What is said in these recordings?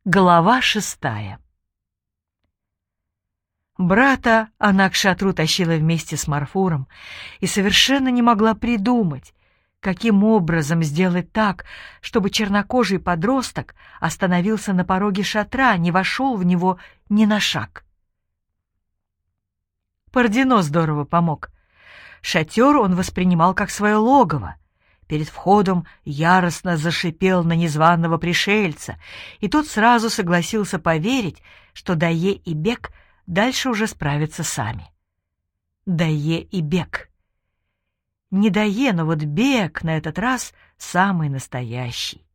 Глава 6. Брата она к шатру тащила вместе с Марфуром и совершенно не могла придумать, каким образом сделать так, чтобы чернокожий подросток остановился на пороге шатра, не вошел в него ни на шаг. Пардино здорово помог. Шатер он воспринимал как свое логово. Перед входом яростно зашипел на незваного пришельца, и тот сразу согласился поверить, что Дае и Бек дальше уже справятся сами. Дае и Бек. Не Дае, но вот Бек на этот раз самый настоящий.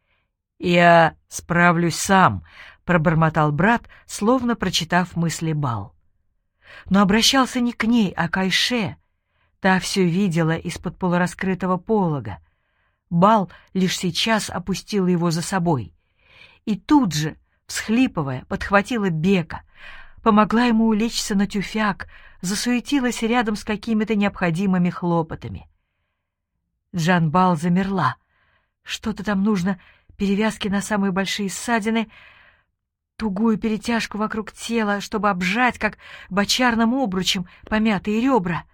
«Я справлюсь сам», — пробормотал брат, словно прочитав мысли Бал. Но обращался не к ней, а к Айше. Та все видела из-под полураскрытого полога. Бал лишь сейчас опустила его за собой. И тут же, всхлипывая, подхватила Бека, помогла ему улечься на тюфяк, засуетилась рядом с какими-то необходимыми хлопотами. Джанбал замерла. Что-то там нужно, перевязки на самые большие ссадины, тугую перетяжку вокруг тела, чтобы обжать, как бочарным обручем, помятые ребра.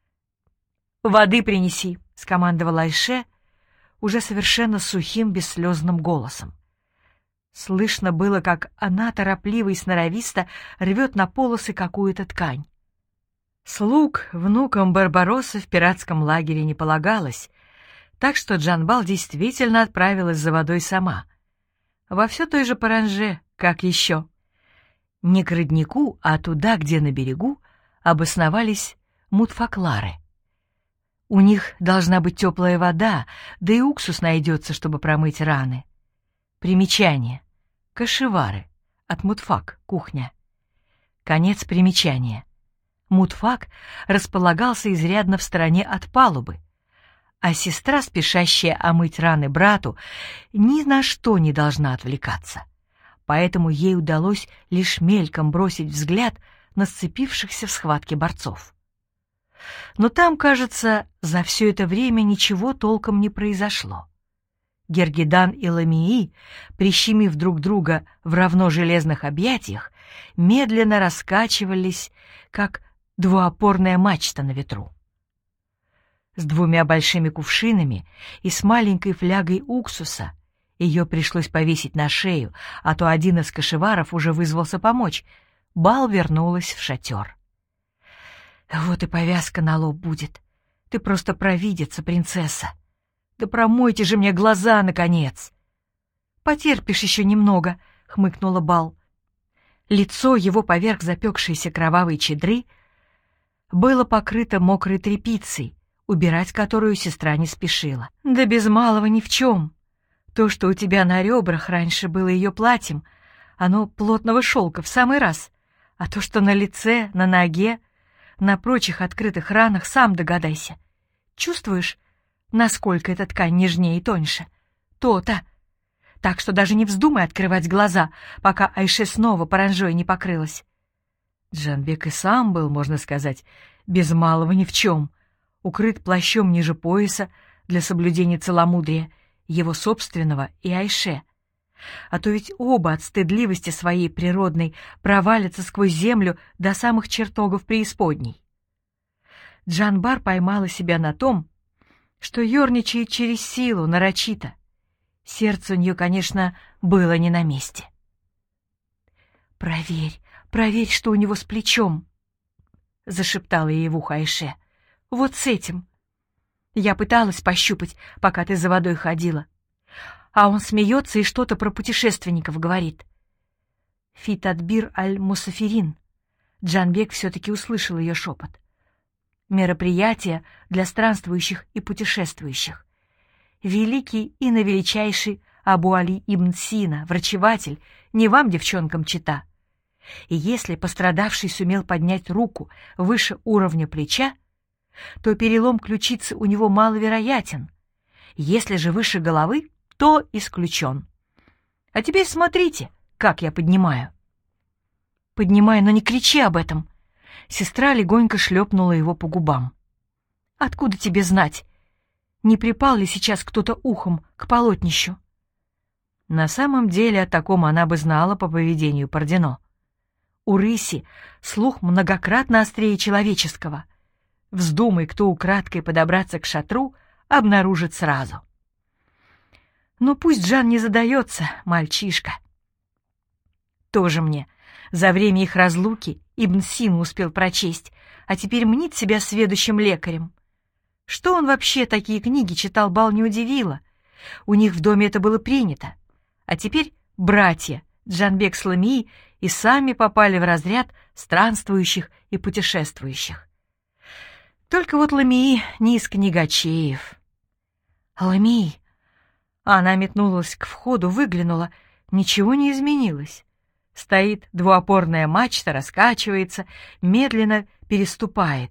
«Воды принеси», — скомандовала Айше, уже совершенно сухим, бесслезным голосом. Слышно было, как она торопливо и сноровисто рвет на полосы какую-то ткань. Слуг внукам Барбароссы в пиратском лагере не полагалось, так что Джанбал действительно отправилась за водой сама. Во все той же паранже, как еще. Не к роднику, а туда, где на берегу обосновались мутфаклары. У них должна быть теплая вода, да и уксус найдется, чтобы промыть раны. Примечание. Кашевары. От мутфак, кухня. Конец примечания. Мутфак располагался изрядно в стороне от палубы, а сестра, спешащая омыть раны брату, ни на что не должна отвлекаться. Поэтому ей удалось лишь мельком бросить взгляд на сцепившихся в схватке борцов. Но там, кажется, за все это время ничего толком не произошло. Гергидан и Ламии, прищемив друг друга в равно железных объятиях, медленно раскачивались, как двуопорная мачта на ветру. С 2 большими кувшинами и с маленькой флягой уксуса ее пришлось повесить на шею, а то один из кашеваров уже вызвался помочь. Бал вернулась в шатер. «Вот и повязка на лоб будет. Ты просто провидица, принцесса. Да промойте же мне глаза, наконец!» «Потерпишь еще немного», — хмыкнула Бал. Лицо его поверх запекшейся кровавой чедры было покрыто мокрой тряпицей, убирать которую сестра не спешила. «Да без малого ни в чем. То, что у тебя на ребрах раньше было ее платьем, оно плотного шелка в самый раз, а то, что на лице, на ноге, на прочих открытых ранах, сам догадайся. Чувствуешь, насколько эта ткань нежнее и тоньше? То-то. Так что даже не вздумай открывать глаза, пока Айше снова паранжой не покрылась». Джанбек и сам был, можно сказать, без малого ни в чем, укрыт плащом ниже пояса для соблюдения целомудрия, его собственного и Айше. А то ведь оба от стыдливости своей природной провалятся сквозь землю до самых чертогов преисподней. Джанбар поймала себя на том, что ерничает через силу, нарочито. Сердце у нее, конечно, было не на месте. «Проверь, проверь, что у него с плечом», — зашептала ей в ухо Айше. «Вот с этим. Я пыталась пощупать, пока ты за водой ходила. А он смеется и что-то про путешественников говорит. Фи-Тадбир аль-Мусафирин». Джанбек все-таки услышал ее шепот. «Мероприятие для странствующих и путешествующих. Великий и наивеличайший Абу Али ибн Сина, врачеватель, не вам, девчонкам, чета. И если пострадавший сумел поднять руку выше уровня плеча, то перелом ключицы у него маловероятен. Если же выше головы, то исключен. А теперь смотрите, как я поднимаю». «Поднимай, но не кричи об этом». Сестра легонько шлепнула его по губам. «Откуда тебе знать, не припал ли сейчас кто-то ухом к полотнищу?» На самом деле о таком она бы знала по поведению Пардино. У рыси слух многократно острее человеческого. Вздумай кто украдкой подобраться к шатру, обнаружит сразу. Но пусть Джан не задается, мальчишка. Тоже мне. За время их разлуки Ибн Сина успел прочесть, а теперь мнит себя сведущим лекарем. Что он вообще такие книги читал, бал не удивило. У них в доме это было принято. А теперь братья Джанбек с Ламией и сами попали в разряд странствующих и путешествующих. Только вот Ламии не из книгачеев. Ламии! Она метнулась к входу, выглянула. Ничего не изменилось. Стоит двуопорная мачта, раскачивается, медленно переступает.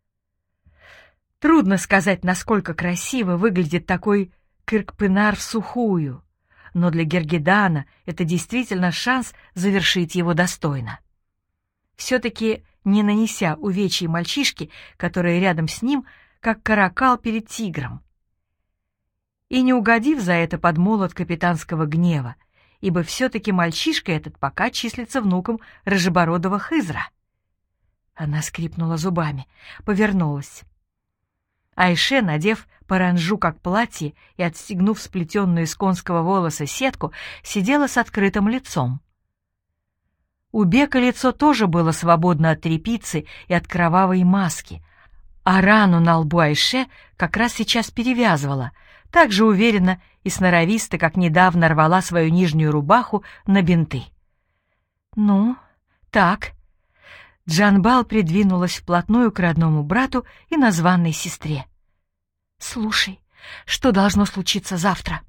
Трудно сказать, насколько красиво выглядит такой Кыркпынар всухую, но для Гергидана это действительно шанс завершить его достойно. Все-таки не нанеся увечий мальчишке, который рядом с ним, как каракал перед тигром. И не угодив за это под молот капитанского гнева, ибо все-таки мальчишка этот пока числится внуком рыжебородого Хызра. Она скрипнула зубами, повернулась. Айше, надев паранжу как платье и отстегнув сплетенную из конского волоса сетку, сидела с открытым лицом. У Бека лицо тоже было свободно от тряпицы и от кровавой маски, а рану на лбу Айше как раз сейчас перевязывала, так же уверенно и сноровисто, как недавно рвала свою нижнюю рубаху на бинты. «Ну, так». Джанбал придвинулась вплотную к родному брату и названной сестре. «Слушай, что должно случиться завтра?»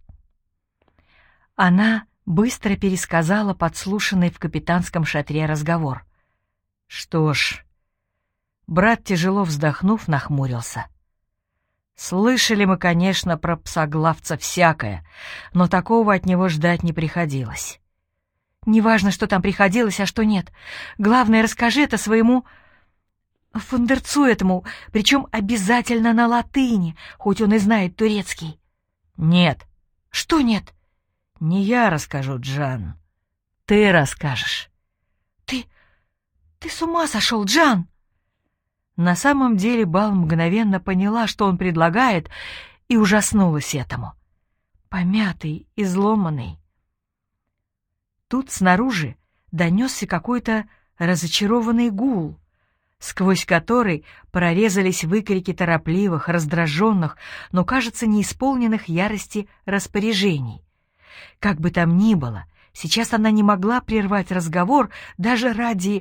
Она быстро пересказала подслушанный в капитанском шатре разговор. Что ж, брат, тяжело вздохнув, нахмурился. Слышали мы, конечно, про псоглавца всякое, но такого от него ждать не приходилось. Неважно, что там приходилось, а что нет. Главное, расскажи это своему фондерцу этому, причем обязательно на латыни, хоть он и знает турецкий. Нет. Что нет? Не я расскажу, Джан. Ты расскажешь. Ты с ума сошел, Джан? На самом деле Бал мгновенно поняла, что он предлагает, и ужаснулась этому. Помятый, изломанный. Тут снаружи донесся какой-то разочарованный гул, сквозь который прорезались выкрики торопливых, раздраженных, но, кажется, неисполненных ярости распоряжений. Как бы там ни было, сейчас она не могла прервать разговор даже ради...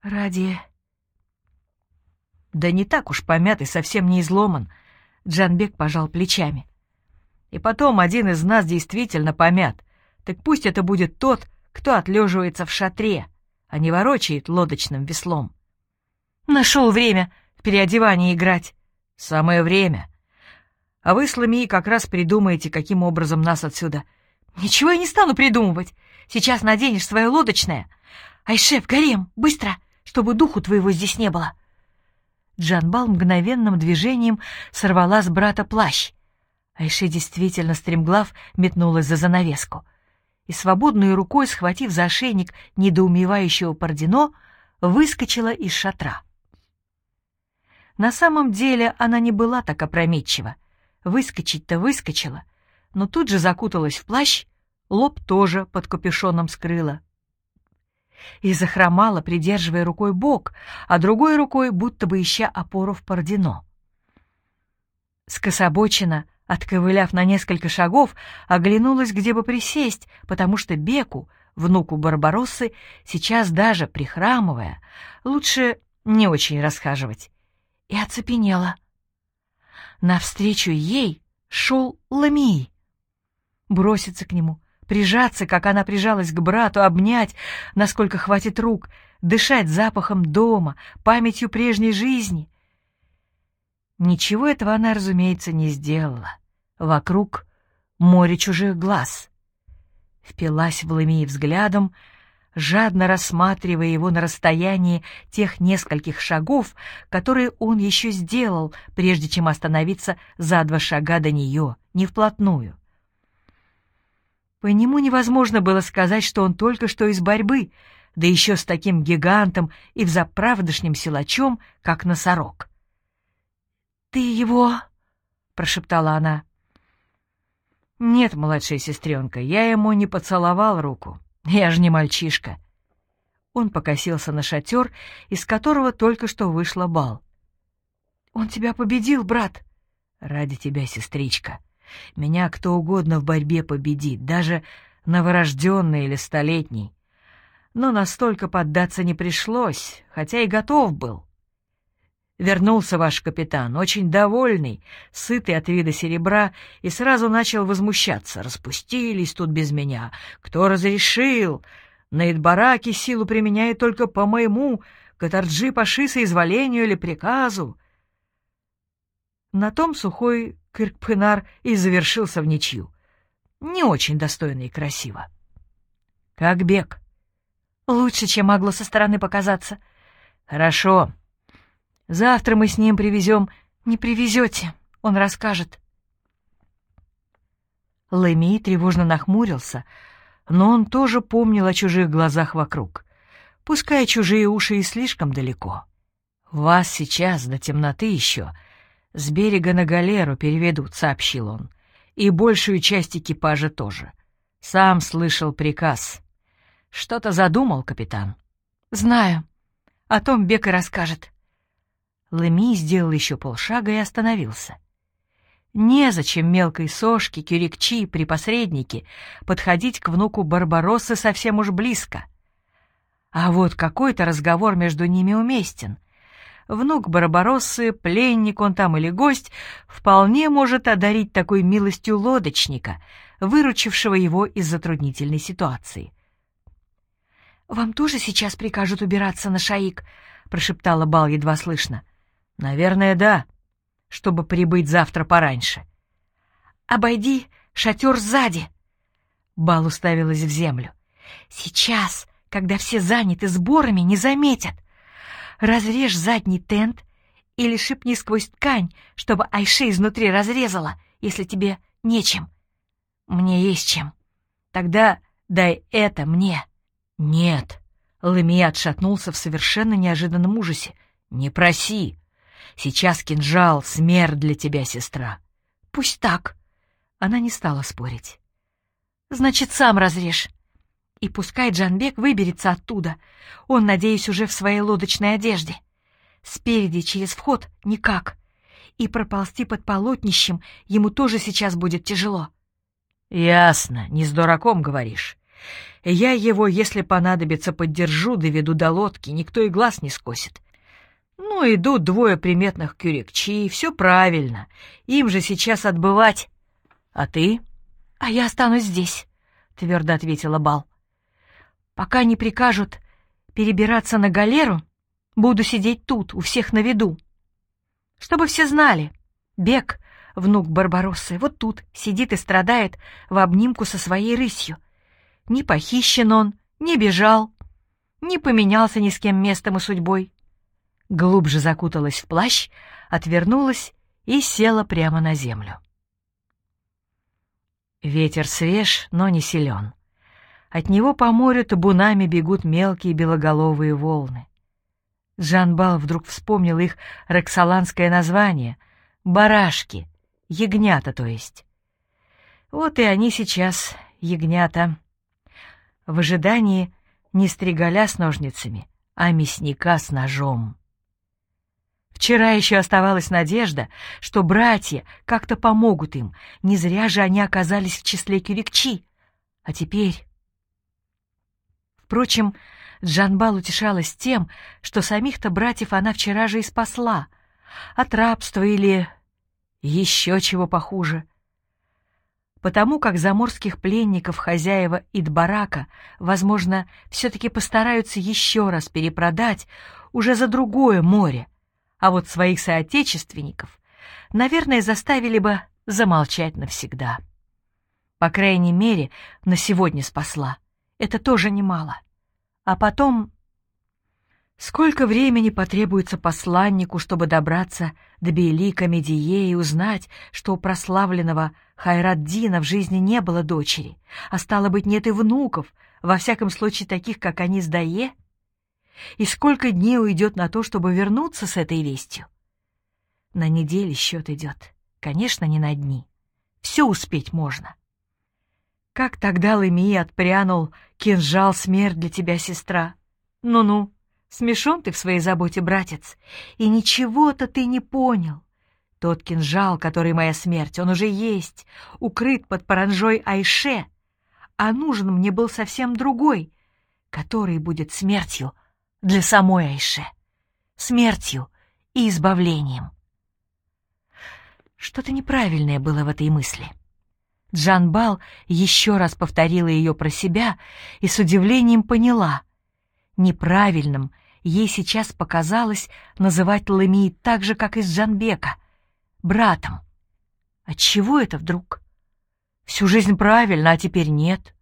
Да не так уж помятый, совсем не изломан. Джанбек пожал плечами. И потом один из нас действительно помят. Так пусть это будет тот, кто отлеживается в шатре, а не ворочает лодочным веслом. Нашел время в переодевание играть. Самое время. А вы с Ламией как раз придумаете, каким образом нас отсюда. Ничего я не стану придумывать. Сейчас наденешь свое лодочное. Айше, в гарем, быстро, чтобы духу твоего здесь не было. Джанбал мгновенным движением сорвала с брата плащ. Айше действительно, стремглав, метнулась за занавеску. И свободной рукой, схватив за ошейник недоумевающего Пардино, выскочила из шатра. На самом деле она не была так опрометчива. Выскочить-то выскочила, но тут же закуталась в плащ, лоб тоже под капюшоном скрыла. И захромала, придерживая рукой бок, а другой рукой будто бы ища опору в Пардино. Скособоченно, отковыляв на несколько шагов, оглянулась, где бы присесть, потому что Беку, внуку Барбароссы, сейчас даже прихрамывая, лучше не очень расхаживать, и оцепенела. Навстречу ей шел Ламии. Броситься к нему, прижаться, как она прижалась к брату, обнять, насколько хватит рук, дышать запахом дома, памятью прежней жизни. Ничего этого она, разумеется, не сделала. Вокруг море чужих глаз. Впилась в Ламии взглядом, жадно рассматривая его на расстоянии тех нескольких шагов, которые он еще сделал, прежде чем остановиться за 2 шага до нее, не вплотную. По нему невозможно было сказать, что он только что из борьбы, да еще с таким гигантом и взаправдышним силачом, как носорог. «Ты его...» — прошептала она. «Нет, младшая сестренка, я ему не поцеловал руку. Я же не мальчишка». Он покосился на шатер, из которого только что вышла Бал. «Он тебя победил, брат!» «Ради тебя, сестричка. Меня кто угодно в борьбе победит, даже новорожденный или столетний. Но настолько поддаться не пришлось, хотя и готов был. Вернулся ваш капитан, очень довольный, сытый от вида серебра, и сразу начал возмущаться. Распустились тут без меня. Кто разрешил? На Идбараке силу применяет только по моему, каторджи паши соизволению или приказу». На том сухой Кыркпхынар и завершился в ничью. Не очень достойно и красиво. «Как бег?» «Лучше, чем могло со стороны показаться». «Хорошо. Завтра мы с ним привезем...» «Не привезете, он расскажет». Лэми тревожно нахмурился, но он тоже помнил о чужих глазах вокруг. Пускай чужие уши и слишком далеко. «Вас сейчас до темноты еще с берега на галеру переведут», — сообщил он. «И большую часть экипажа тоже. Сам слышал приказ. Что-то задумал, капитан?» «Знаю. О том Бек и расскажет». Лэми сделал еще полшага и остановился. Незачем мелкой сошке, кюрикчи, при посреднике подходить к внуку Барбароссы совсем уж близко. А вот какой-то разговор между ними уместен. Внук Барбароссы, пленник он там или гость, вполне может одарить такой милостью лодочника, выручившего его из затруднительной ситуации. «Вам тоже сейчас прикажут убираться на Шаик?» — прошептала Бал едва слышно. «Наверное, да, чтобы прибыть завтра пораньше». «Обойди шатер сзади!» Бал уставилась в землю. «Сейчас, когда все заняты сборами, не заметят. Разрежь задний тент или шипни сквозь ткань, чтобы Айше изнутри разрезала, если тебе нечем. Мне есть чем. Тогда дай это мне». «Нет», — Ламия отшатнулся в совершенно неожиданном ужасе. «Не проси. Сейчас кинжал — смерть для тебя, сестра». «Пусть так». Она не стала спорить. «Значит, сам разрежь. И пускай Джанбек выберется оттуда. Он, надеюсь, уже в своей лодочной одежде. Спереди через вход никак. И проползти под полотнищем ему тоже сейчас будет тяжело». «Ясно, не с дураком говоришь. Я его, если понадобится, поддержу, доведу до лодки, никто и глаз не скосит. Ну, идут двое приметных кюрикчи, все правильно. Им же сейчас отбывать. А ты?» «А я останусь здесь», — твердо ответила Бал. «Пока не прикажут перебираться на галеру, буду сидеть тут, у всех на виду. Чтобы все знали, Бек, внук Барбароссы, вот тут сидит и страдает в обнимку со своей рысью. Не похищен он, не бежал, не поменялся ни с кем местом и судьбой». Глубже закуталась в плащ, отвернулась и села прямо на землю. Ветер свеж, но не силен. От него по морю табунами бегут мелкие белоголовые волны. Джанбал вдруг вспомнил их роксоланское название — барашки, ягнята, то есть. Вот и они сейчас, ягнята, в ожидании не стригаля с ножницами, а мясника с ножом. Вчера еще оставалась надежда, что братья как-то помогут им, не зря же они оказались в числе кюрикчи. А теперь... Впрочем, Джанбал утешалась тем, что самих-то братьев она вчера же и спасла, от рабства или еще чего похуже. Потому как заморских пленников хозяева Идбарака, возможно, все-таки постараются еще раз перепродать уже за другое море, а вот своих соотечественников, наверное, заставили бы замолчать навсегда. По крайней мере, на сегодня спасла. Это тоже немало. А потом... Сколько времени потребуется посланнику, чтобы добраться до Бейлика Медие и узнать, что у прославленного Хайрат-Дина в жизни не было дочери, а стало быть, нет и внуков, во всяком случае таких, как они с Дае? И сколько дней уйдет на то, чтобы вернуться с этой вестью? На недели счет идет, конечно, не на дни. Все успеть можно. Как тогда Лемии отпрянул кинжал смерть для тебя, сестра? Ну-ну. Смешон ты в своей заботе, братец, и ничего-то ты не понял. Тот кинжал, который моя смерть, он уже есть, укрыт под паранжой Айше, а нужен мне был совсем другой, который будет смертью для самой Айше, смертью и избавлением. Что-то неправильное было в этой мысли. Джанбал еще раз повторила ее про себя и с удивлением поняла — неправильным ей сейчас показалось называть Лемии так же, как и Джанбека, братом. Отчего это вдруг? Всю жизнь правильно, а теперь нет.